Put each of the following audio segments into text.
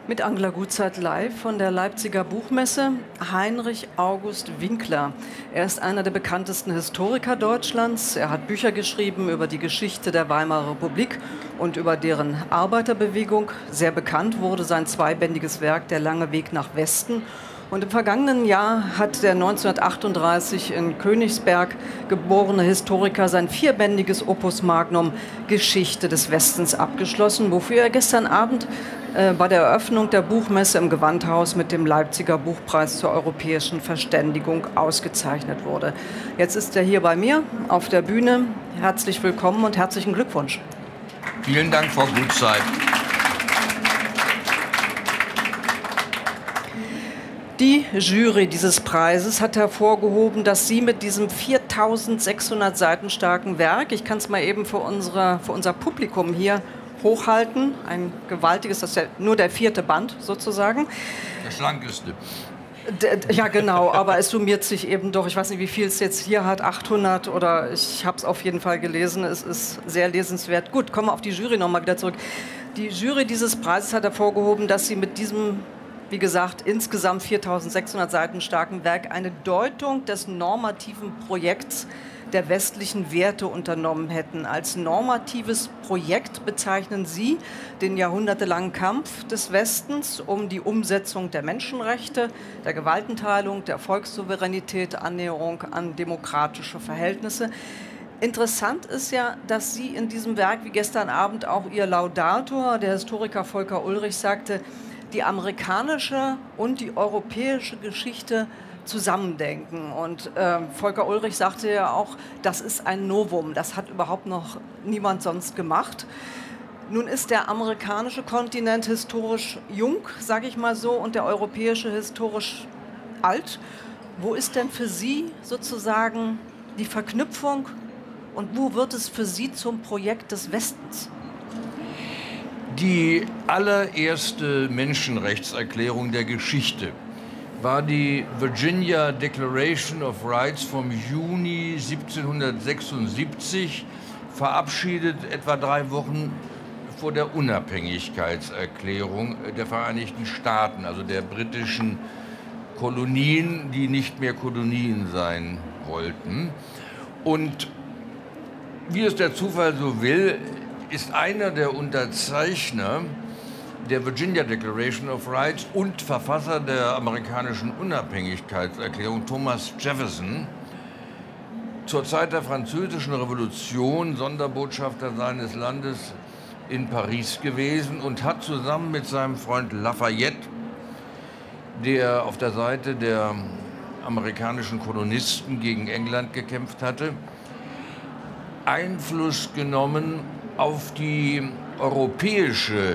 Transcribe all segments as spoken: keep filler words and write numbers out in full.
Mit Angela Gutzeit live von der Leipziger Buchmesse. Heinrich August Winkler. Er ist einer der bekanntesten Historiker Deutschlands. Er hat Bücher geschrieben über die Geschichte der Weimarer Republik und über deren Arbeiterbewegung. Sehr bekannt wurde sein zweibändiges Werk Der lange Weg nach Westen. Und im vergangenen Jahr hat der neunzehnhundertachtunddreißig in Königsberg geborene Historiker sein vierbändiges Opus Magnum Geschichte des Westens abgeschlossen, wofür er gestern Abend äh, bei der Eröffnung der Buchmesse im Gewandhaus mit dem Leipziger Buchpreis zur europäischen Verständigung ausgezeichnet wurde. Jetzt ist er hier bei mir auf der Bühne. Herzlich willkommen und herzlichen Glückwunsch. Vielen Dank, Frau Gutzeit. Die Jury dieses Preises hat hervorgehoben, dass Sie mit diesem viertausendsechshundert Seiten starken Werk, ich kann es mal eben für, unsere, für unser Publikum hier hochhalten, ein gewaltiges, das ist ja nur der vierte Band sozusagen. Der schlankeste. Ja, genau, aber es summiert sich eben doch, ich weiß nicht, wie viel es jetzt hier hat, achthundert oder ich habe es auf jeden Fall gelesen, es ist sehr lesenswert. Gut, kommen wir auf die Jury nochmal wieder zurück. Die Jury dieses Preises hat hervorgehoben, dass Sie mit diesem, wie gesagt, insgesamt viertausendsechshundert Seiten starken Werk eine Deutung des normativen Projekts der westlichen Werte unternommen hätten. Als normatives Projekt bezeichnen Sie den jahrhundertelangen Kampf des Westens um die Umsetzung der Menschenrechte, der Gewaltenteilung, der Volkssouveränität, Annäherung an demokratische Verhältnisse. Interessant ist ja, dass Sie in diesem Werk, wie gestern Abend auch Ihr Laudator, der Historiker Volker Ullrich, sagte, die amerikanische und die europäische Geschichte zusammendenken. Und äh, Volker Ullrich sagte ja auch, das ist ein Novum, das hat überhaupt noch niemand sonst gemacht. Nun ist der amerikanische Kontinent historisch jung, sage ich mal so, und der europäische historisch alt. Wo ist denn für Sie sozusagen die Verknüpfung und wo wird es für Sie zum Projekt des Westens? Die allererste Menschenrechtserklärung der Geschichte war die Virginia Declaration of Rights vom Juni siebzehnhundertsechsundsiebzig, verabschiedet etwa drei Wochen vor der Unabhängigkeitserklärung der Vereinigten Staaten, also der britischen Kolonien, die nicht mehr Kolonien sein wollten. Und wie es der Zufall so will, ist einer der Unterzeichner der Virginia Declaration of Rights und Verfasser der amerikanischen Unabhängigkeitserklärung, Thomas Jefferson, zur Zeit der Französischen Revolution Sonderbotschafter seines Landes in Paris gewesen und hat zusammen mit seinem Freund Lafayette, der auf der Seite der amerikanischen Kolonisten gegen England gekämpft hatte, Einfluss genommen auf die europäische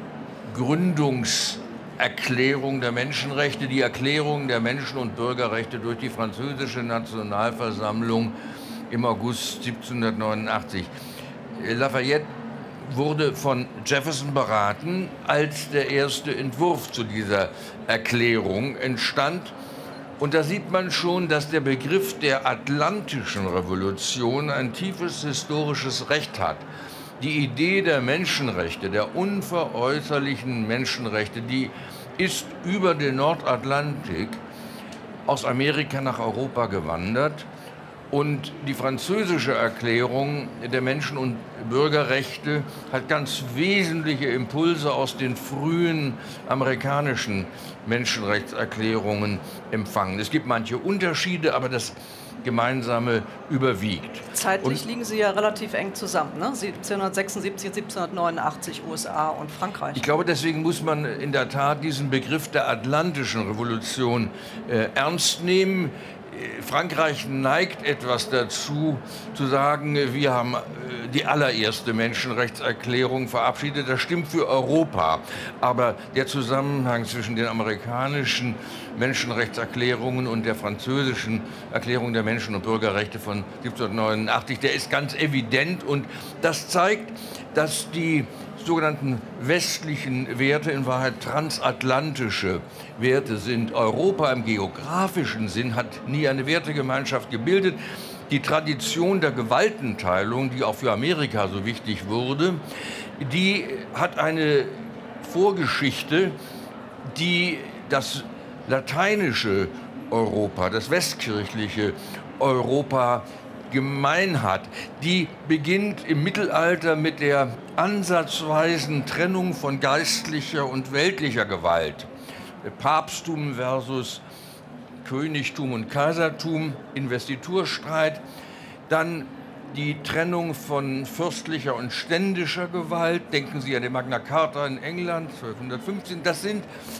Gründungserklärung der Menschenrechte, die Erklärung der Menschen- und Bürgerrechte durch die französische Nationalversammlung im August siebzehnhundertneunundachtzig. Lafayette wurde von Jefferson beraten, als der erste Entwurf zu dieser Erklärung entstand. Und da sieht man schon, dass der Begriff der Atlantischen Revolution ein tiefes historisches Recht hat. Die Idee der Menschenrechte, der unveräußerlichen Menschenrechte, die ist über den Nordatlantik aus Amerika nach Europa gewandert. Und die französische Erklärung der Menschen- und Bürgerrechte hat ganz wesentliche Impulse aus den frühen amerikanischen Menschenrechtserklärungen empfangen. Es gibt manche Unterschiede, aber das Gemeinsame überwiegt. Zeitlich und liegen Sie ja relativ eng zusammen, ne? siebzehnhundertsechsundsiebzig, siebzehnhundertneunundachtzig U S A und Frankreich. Ich glaube, deswegen muss man in der Tat diesen Begriff der Atlantischen Revolution äh, ernst nehmen. Frankreich neigt etwas dazu, zu sagen, wir haben die allererste Menschenrechtserklärung verabschiedet. Das stimmt für Europa. Aber der Zusammenhang zwischen den amerikanischen Menschenrechtserklärungen und der französischen Erklärung der Menschen- und Bürgerrechte von siebzehnhundertneunundachtzig, der ist ganz evident. Und das zeigt, dass die sogenannten westlichen Werte in Wahrheit transatlantische Werte sind. Europa im geografischen Sinn hat nie eine Wertegemeinschaft gebildet. Die Tradition der Gewaltenteilung, die auch für Amerika so wichtig wurde, die hat eine Vorgeschichte, die das lateinische Europa, das westkirchliche Europa gemein hat. Die beginnt im Mittelalter mit der ansatzweisen Trennung von geistlicher und weltlicher Gewalt. Papsttum versus Königtum und Kaisertum, Investiturstreit. Dann die Trennung von fürstlicher und ständischer Gewalt. Denken Sie an die Magna Carta in England, zwölfhundertfünfzehn. Das sind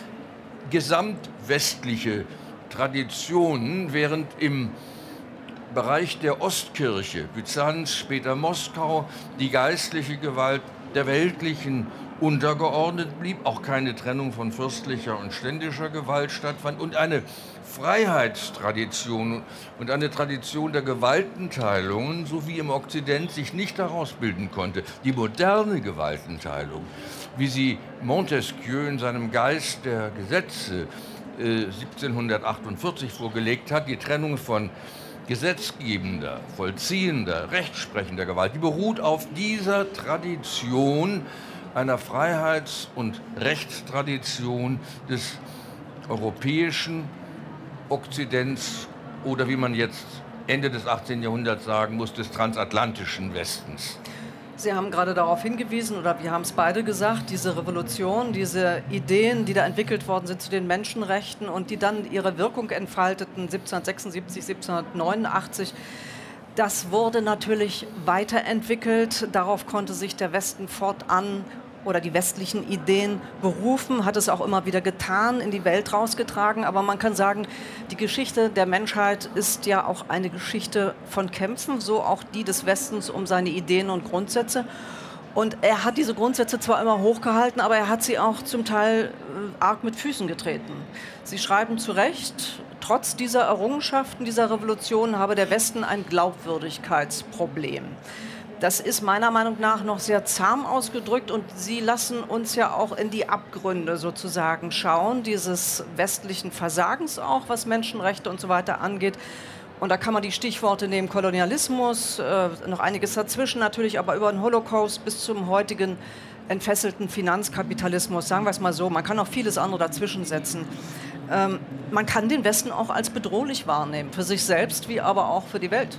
gesamtwestliche Traditionen, während im Bereich der Ostkirche, Byzanz, später Moskau, die geistliche Gewalt der weltlichen untergeordnet blieb, auch keine Trennung von fürstlicher und ständischer Gewalt stattfand und eine Freiheitstradition und eine Tradition der Gewaltenteilungen, so wie im Okzident, sich nicht daraus bilden konnte. Die moderne Gewaltenteilung, wie sie Montesquieu in seinem Geist der Gesetze äh, siebzehnhundertachtundvierzig vorgelegt hat, die Trennung von gesetzgebender, vollziehender, rechtsprechender Gewalt, die beruht auf dieser Tradition einer Freiheits- und Rechtstradition des europäischen Okzidents oder wie man jetzt Ende des achtzehnten Jahrhunderts sagen muss, des transatlantischen Westens. Sie haben gerade darauf hingewiesen, oder wir haben es beide gesagt, diese Revolution, diese Ideen, die da entwickelt worden sind zu den Menschenrechten und die dann ihre Wirkung entfalteten, siebzehnhundertsechsundsiebzig, siebzehnhundertneunundachtzig, das wurde natürlich weiterentwickelt. Darauf konnte sich der Westen fortan oder die westlichen Ideen berufen, hat es auch immer wieder getan, in die Welt rausgetragen. Aber man kann sagen, die Geschichte der Menschheit ist ja auch eine Geschichte von Kämpfen, so auch die des Westens um seine Ideen und Grundsätze. Und er hat diese Grundsätze zwar immer hochgehalten, aber er hat sie auch zum Teil äh, arg mit Füßen getreten. Sie schreiben zu Recht, trotz dieser Errungenschaften, dieser Revolution habe der Westen ein Glaubwürdigkeitsproblem. Das ist meiner Meinung nach noch sehr zahm ausgedrückt und Sie lassen uns ja auch in die Abgründe sozusagen schauen, dieses westlichen Versagens auch, was Menschenrechte und so weiter angeht. Und da kann man die Stichworte nehmen, Kolonialismus, äh, noch einiges dazwischen natürlich, aber über den Holocaust bis zum heutigen entfesselten Finanzkapitalismus, sagen wir es mal so, man kann auch vieles andere dazwischen setzen. Ähm, man kann den Westen auch als bedrohlich wahrnehmen, für sich selbst wie aber auch für die Welt.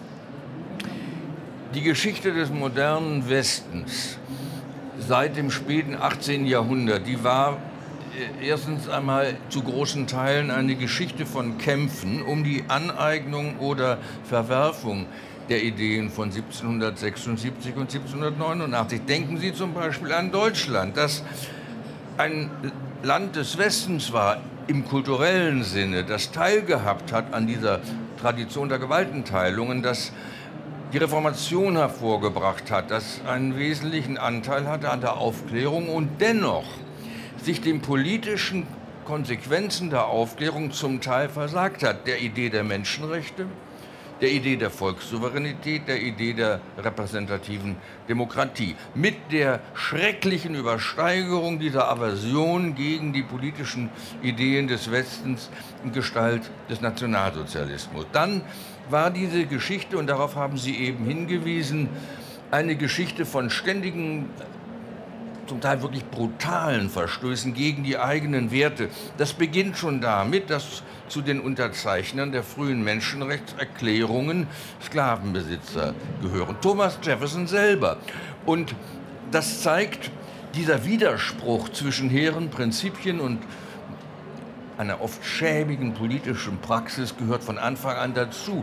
Die Geschichte des modernen Westens seit dem späten achtzehnten Jahrhundert, die war erstens einmal zu großen Teilen eine Geschichte von Kämpfen um die Aneignung oder Verwerfung der Ideen von siebzehnhundertsechsundsiebzig und siebzehnhundertneunundachtzig. Denken Sie zum Beispiel an Deutschland, das ein Land des Westens war im kulturellen Sinne, das teilgehabt hat an dieser Tradition der Gewaltenteilungen, das die Reformation hervorgebracht hat, das einen wesentlichen Anteil hatte an der Aufklärung und dennoch sich den politischen Konsequenzen der Aufklärung zum Teil versagt hat, der Idee der Menschenrechte, der Idee der Volkssouveränität, der Idee der repräsentativen Demokratie. Mit der schrecklichen Übersteigerung dieser Aversion gegen die politischen Ideen des Westens in Gestalt des Nationalsozialismus. Dann war diese Geschichte, und darauf haben Sie eben hingewiesen, eine Geschichte von ständigen, zum Teil wirklich brutalen Verstößen gegen die eigenen Werte. Das beginnt schon damit, dass zu den Unterzeichnern der frühen Menschenrechtserklärungen Sklavenbesitzer gehören. Thomas Jefferson selber. Und das zeigt, dieser Widerspruch zwischen hehren Prinzipien und einer oft schäbigen politischen Praxis gehört von Anfang an dazu.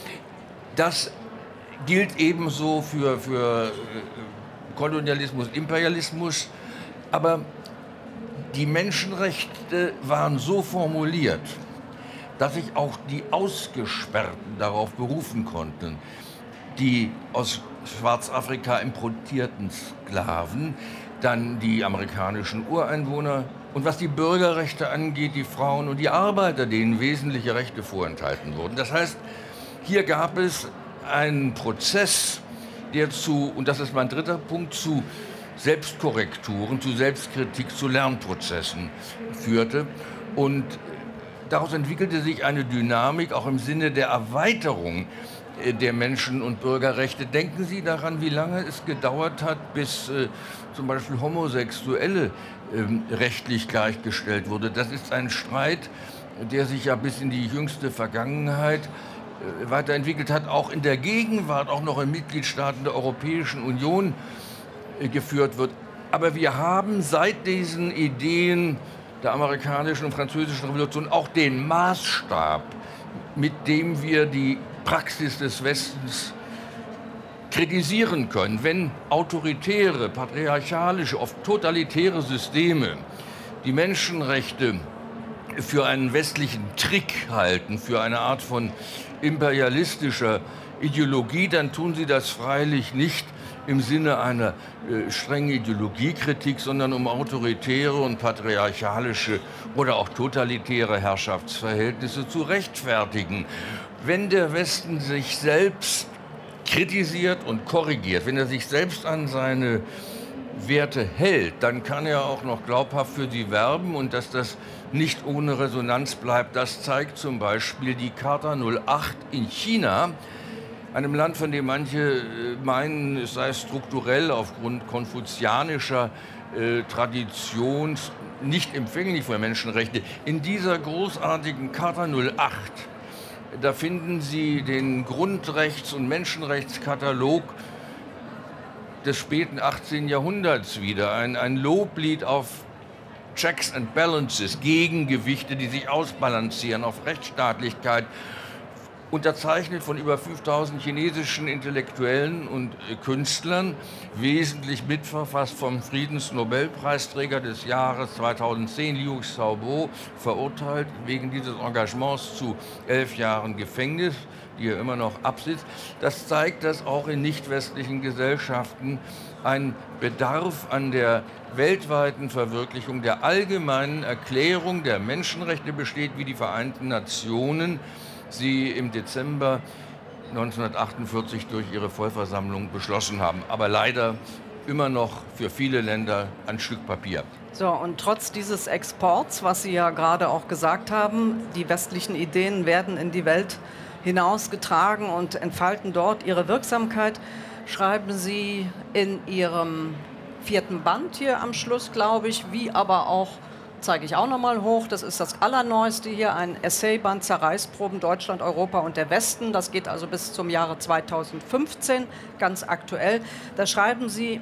Das gilt ebenso für, für Kolonialismus, Imperialismus, aber die Menschenrechte waren so formuliert, dass sich auch die Ausgesperrten darauf berufen konnten, die aus Schwarzafrika importierten Sklaven, dann die amerikanischen Ureinwohner und was die Bürgerrechte angeht, die Frauen und die Arbeiter, denen wesentliche Rechte vorenthalten wurden. Das heißt, hier gab es einen Prozess, der zu, und das ist mein dritter Punkt, zu Selbstkorrekturen, zu Selbstkritik, zu Lernprozessen führte. Und daraus entwickelte sich eine Dynamik, auch im Sinne der Erweiterung der Menschen- und Bürgerrechte. Denken Sie daran, wie lange es gedauert hat, bis äh, zum Beispiel Homosexuelle ähm, rechtlich gleichgestellt wurde. Das ist ein Streit, der sich ja bis in die jüngste Vergangenheit äh, weiterentwickelt hat, auch in der Gegenwart, auch noch in Mitgliedstaaten der Europäischen Union äh, geführt wird. Aber wir haben seit diesen Ideen der amerikanischen und französischen Revolution auch den Maßstab, mit dem wir die Praxis des Westens kritisieren können. Wenn autoritäre, patriarchalische, oft totalitäre Systeme die Menschenrechte für einen westlichen Trick halten, für eine Art von imperialistischer Ideologie, dann tun sie das freilich nicht im Sinne einer äh, strengen Ideologiekritik, sondern um autoritäre und patriarchalische oder auch totalitäre Herrschaftsverhältnisse zu rechtfertigen. Wenn der Westen sich selbst kritisiert und korrigiert, wenn er sich selbst an seine Werte hält, dann kann er auch noch glaubhaft für sie werben, und dass das nicht ohne Resonanz bleibt, das zeigt zum Beispiel die Charta null acht in China, einem Land, von dem manche meinen, es sei strukturell aufgrund konfuzianischer äh, Tradition nicht empfänglich für Menschenrechte. In dieser großartigen Charta null acht, da finden Sie den Grundrechts- und Menschenrechtskatalog des späten achtzehnten Jahrhunderts wieder. Ein, ein Loblied auf Checks and Balances, Gegengewichte, die sich ausbalancieren, auf Rechtsstaatlichkeit, unterzeichnet von über fünftausend chinesischen Intellektuellen und Künstlern, wesentlich mitverfasst vom Friedensnobelpreisträger des Jahres zweitausendzehn, Liu Xiaobo, verurteilt wegen dieses Engagements zu elf Jahren Gefängnis, die er immer noch absitzt. Das zeigt, dass auch in nicht-westlichen Gesellschaften ein Bedarf an der weltweiten Verwirklichung der allgemeinen Erklärung der Menschenrechte besteht, wie die Vereinten Nationen sie im Dezember neunzehnhundertachtundvierzig durch ihre Vollversammlung beschlossen haben. Aber leider immer noch für viele Länder ein Stück Papier. So, und trotz dieses Exports, was Sie ja gerade auch gesagt haben, die westlichen Ideen werden in die Welt hinausgetragen und entfalten dort ihre Wirksamkeit, schreiben Sie in Ihrem vierten Band hier am Schluss, glaube ich, wie aber auch, zeige ich auch noch mal hoch, das ist das Allerneueste hier, ein Essayband Zerreißproben Deutschland, Europa und der Westen. Das geht also bis zum Jahre zweitausendfünfzehn, ganz aktuell. Da schreiben Sie,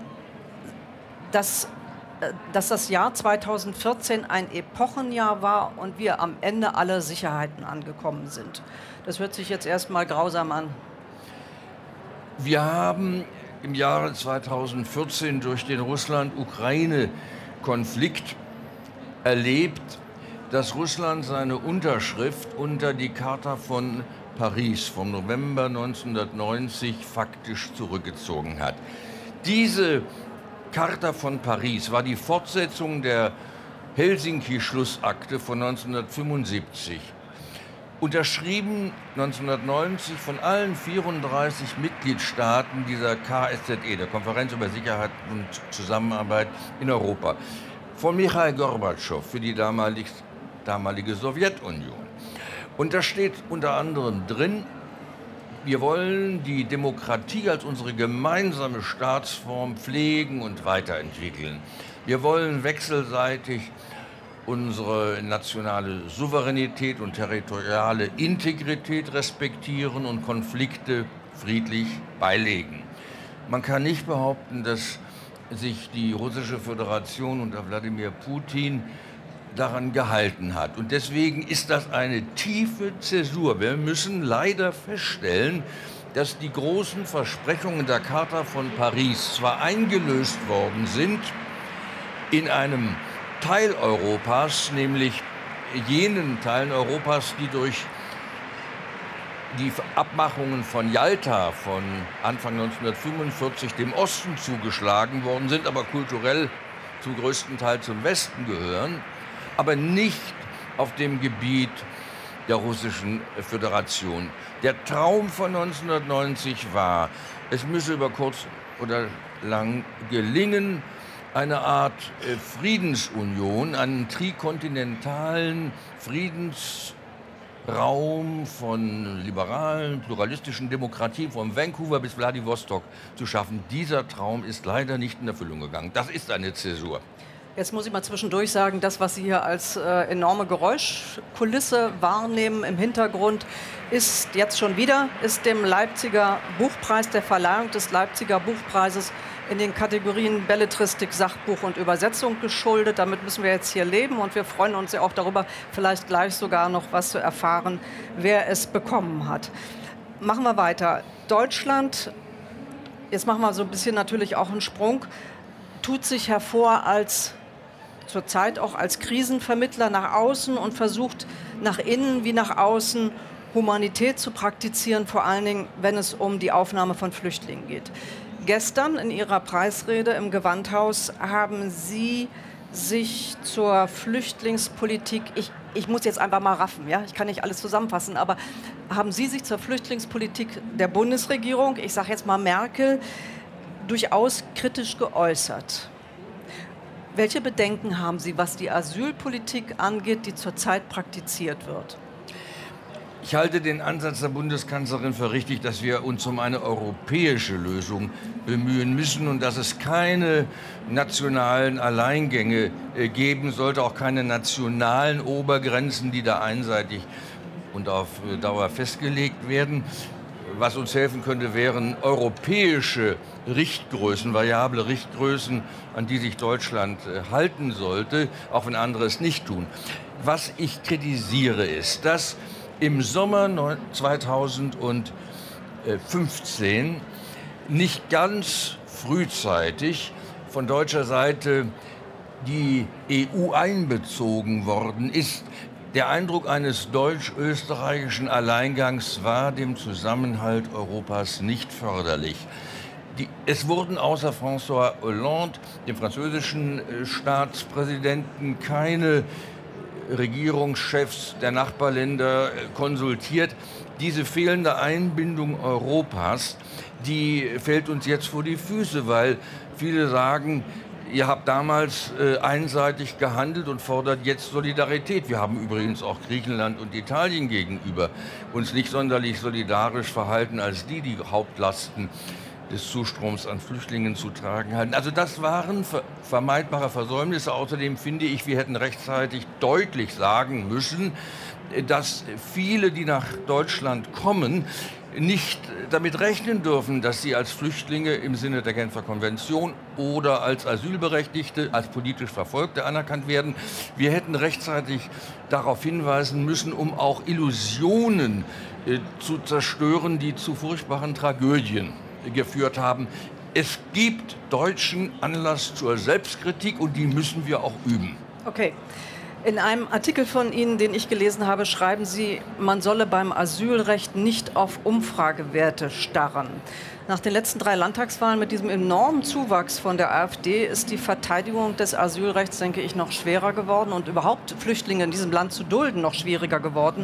dass, dass das Jahr zweitausendvierzehn ein Epochenjahr war und wir am Ende aller Sicherheiten angekommen sind. Das hört sich jetzt erstmal grausam an. Wir haben im Jahre zweitausendvierzehn durch den Russland-Ukraine-Konflikt erlebt, dass Russland seine Unterschrift unter die Charta von Paris vom November neunzehnhundertneunzig faktisch zurückgezogen hat. Diese Charta von Paris war die Fortsetzung der Helsinki-Schlussakte von neunzehnhundertfünfundsiebzig. Unterschrieben neunzehnhundertneunzig von allen vierunddreißig Mitgliedstaaten dieser K S Z E, der Konferenz über Sicherheit und Zusammenarbeit in Europa, von Michail Gorbatschow für die damalig, damalige Sowjetunion. Und da steht unter anderem drin, wir wollen die Demokratie als unsere gemeinsame Staatsform pflegen und weiterentwickeln. Wir wollen wechselseitig unsere nationale Souveränität und territoriale Integrität respektieren und Konflikte friedlich beilegen. Man kann nicht behaupten, dass sich die Russische Föderation unter Wladimir Putin daran gehalten hat. Und deswegen ist das eine tiefe Zäsur. Wir müssen leider feststellen, dass die großen Versprechungen der Charta von Paris zwar eingelöst worden sind, in einem Teil Europas, nämlich jenen Teilen Europas, die durch die Abmachungen von Jalta von Anfang neunzehnhundertfünfundvierzig dem Osten zugeschlagen worden sind, aber kulturell zum größten Teil zum Westen gehören, aber nicht auf dem Gebiet der Russischen Föderation. Der Traum von neunzehnhundertneunzig war, es müsse über kurz oder lang gelingen, eine Art Friedensunion, einen trikontinentalen Friedensraum von liberalen, pluralistischen Demokratien von Vancouver bis Wladiwostok zu schaffen. Dieser Traum ist leider nicht in Erfüllung gegangen. Das ist eine Zäsur. Jetzt muss ich mal zwischendurch sagen, das, was Sie hier als äh, enorme Geräuschkulisse wahrnehmen im Hintergrund, ist jetzt schon wieder, ist dem Leipziger Buchpreis, der Verleihung des Leipziger Buchpreises in den Kategorien Belletristik, Sachbuch und Übersetzung geschuldet. Damit müssen wir jetzt hier leben und wir freuen uns ja auch darüber, vielleicht gleich sogar noch was zu erfahren, wer es bekommen hat. Machen wir weiter. Deutschland, jetzt machen wir so ein bisschen natürlich auch einen Sprung, tut sich hervor als zurzeit auch als Krisenvermittler nach außen und versucht nach innen wie nach außen Humanität zu praktizieren, vor allen Dingen, wenn es um die Aufnahme von Flüchtlingen geht. Gestern in Ihrer Preisrede im Gewandhaus haben Sie sich zur Flüchtlingspolitik, ich, ich muss jetzt einfach mal raffen, ja? Ich kann nicht alles zusammenfassen, aber haben Sie sich zur Flüchtlingspolitik der Bundesregierung, ich sage jetzt mal Merkel, durchaus kritisch geäußert? Welche Bedenken haben Sie, was die Asylpolitik angeht, die zurzeit praktiziert wird? Ich halte den Ansatz der Bundeskanzlerin für richtig, dass wir uns um eine europäische Lösung bemühen müssen und dass es keine nationalen Alleingänge geben sollte, auch keine nationalen Obergrenzen, die da einseitig und auf Dauer festgelegt werden. Was uns helfen könnte, wären europäische Richtgrößen, variable Richtgrößen, an die sich Deutschland halten sollte, auch wenn andere es nicht tun. Was ich kritisiere, ist, dass im Sommer zweitausendfünfzehn nicht ganz frühzeitig von deutscher Seite die E U einbezogen worden ist. Der Eindruck eines deutsch-österreichischen Alleingangs war dem Zusammenhalt Europas nicht förderlich. Die, es wurden außer François Hollande, dem französischen Staatspräsidenten, keine Regierungschefs der Nachbarländer konsultiert. Diese fehlende Einbindung Europas, die fällt uns jetzt vor die Füße, weil viele sagen, ihr habt damals äh, einseitig gehandelt und fordert jetzt Solidarität. Wir haben übrigens auch Griechenland und Italien gegenüber uns nicht sonderlich solidarisch verhalten, als die die Hauptlasten des Zustroms an Flüchtlingen zu tragen hatten. Also das waren ver vermeidbare Versäumnisse. Außerdem finde ich, wir hätten rechtzeitig deutlich sagen müssen, dass viele, die nach Deutschland kommen, nicht damit rechnen dürfen, dass sie als Flüchtlinge im Sinne der Genfer Konvention oder als Asylberechtigte, als politisch Verfolgte anerkannt werden. Wir hätten rechtzeitig darauf hinweisen müssen, um auch Illusionen äh, zu zerstören, die zu furchtbaren Tragödien geführt haben. Es gibt Deutschen Anlass zur Selbstkritik und die müssen wir auch üben. Okay. In einem Artikel von Ihnen, den ich gelesen habe, schreiben Sie, man solle beim Asylrecht nicht auf Umfragewerte starren. Nach den letzten drei Landtagswahlen mit diesem enormen Zuwachs von der AfD ist die Verteidigung des Asylrechts, denke ich, noch schwerer geworden und überhaupt Flüchtlinge in diesem Land zu dulden noch schwieriger geworden.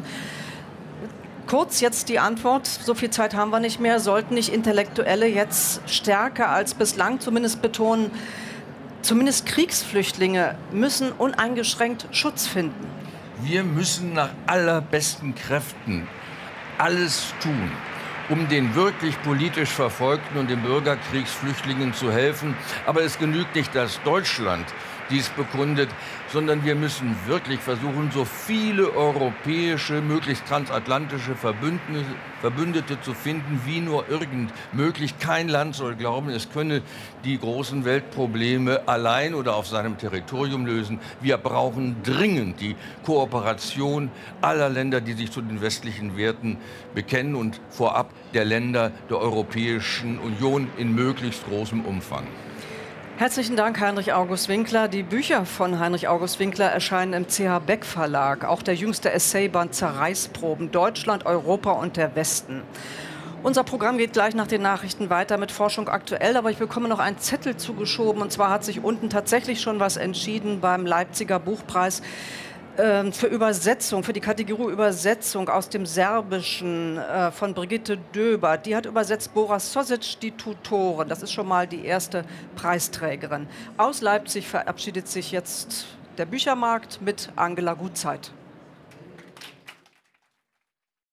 Kurz jetzt die Antwort, so viel Zeit haben wir nicht mehr, sollten nicht Intellektuelle jetzt stärker als bislang zumindest betonen, zumindest Kriegsflüchtlinge müssen uneingeschränkt Schutz finden? Wir müssen nach allerbesten Kräften alles tun, um den wirklich politisch Verfolgten und den Bürgerkriegsflüchtlingen zu helfen. Aber es genügt nicht, dass Deutschland dies bekundet, sondern wir müssen wirklich versuchen, so viele europäische, möglichst transatlantische Verbündete zu finden, wie nur irgend möglich. Kein Land soll glauben, es könne die großen Weltprobleme allein oder auf seinem Territorium lösen. Wir brauchen dringend die Kooperation aller Länder, die sich zu den westlichen Werten bekennen und vorab der Länder der Europäischen Union in möglichst großem Umfang. Herzlichen Dank, Heinrich August Winkler. Die Bücher von Heinrich August Winkler erscheinen im C H Beck Verlag. Auch der jüngste Essayband Zerreißproben, Deutschland, Europa und der Westen. Unser Programm geht gleich nach den Nachrichten weiter mit Forschung aktuell, aber ich bekomme noch einen Zettel zugeschoben. Und zwar hat sich unten tatsächlich schon was entschieden beim Leipziger Buchpreis für Übersetzung, für die Kategorie Übersetzung aus dem Serbischen äh, von Brigitte Döber. Die hat übersetzt Boris Sosic, die Tutoren. Das ist schon mal die erste Preisträgerin. Aus Leipzig verabschiedet sich jetzt der Büchermarkt mit Angela Gutzeit.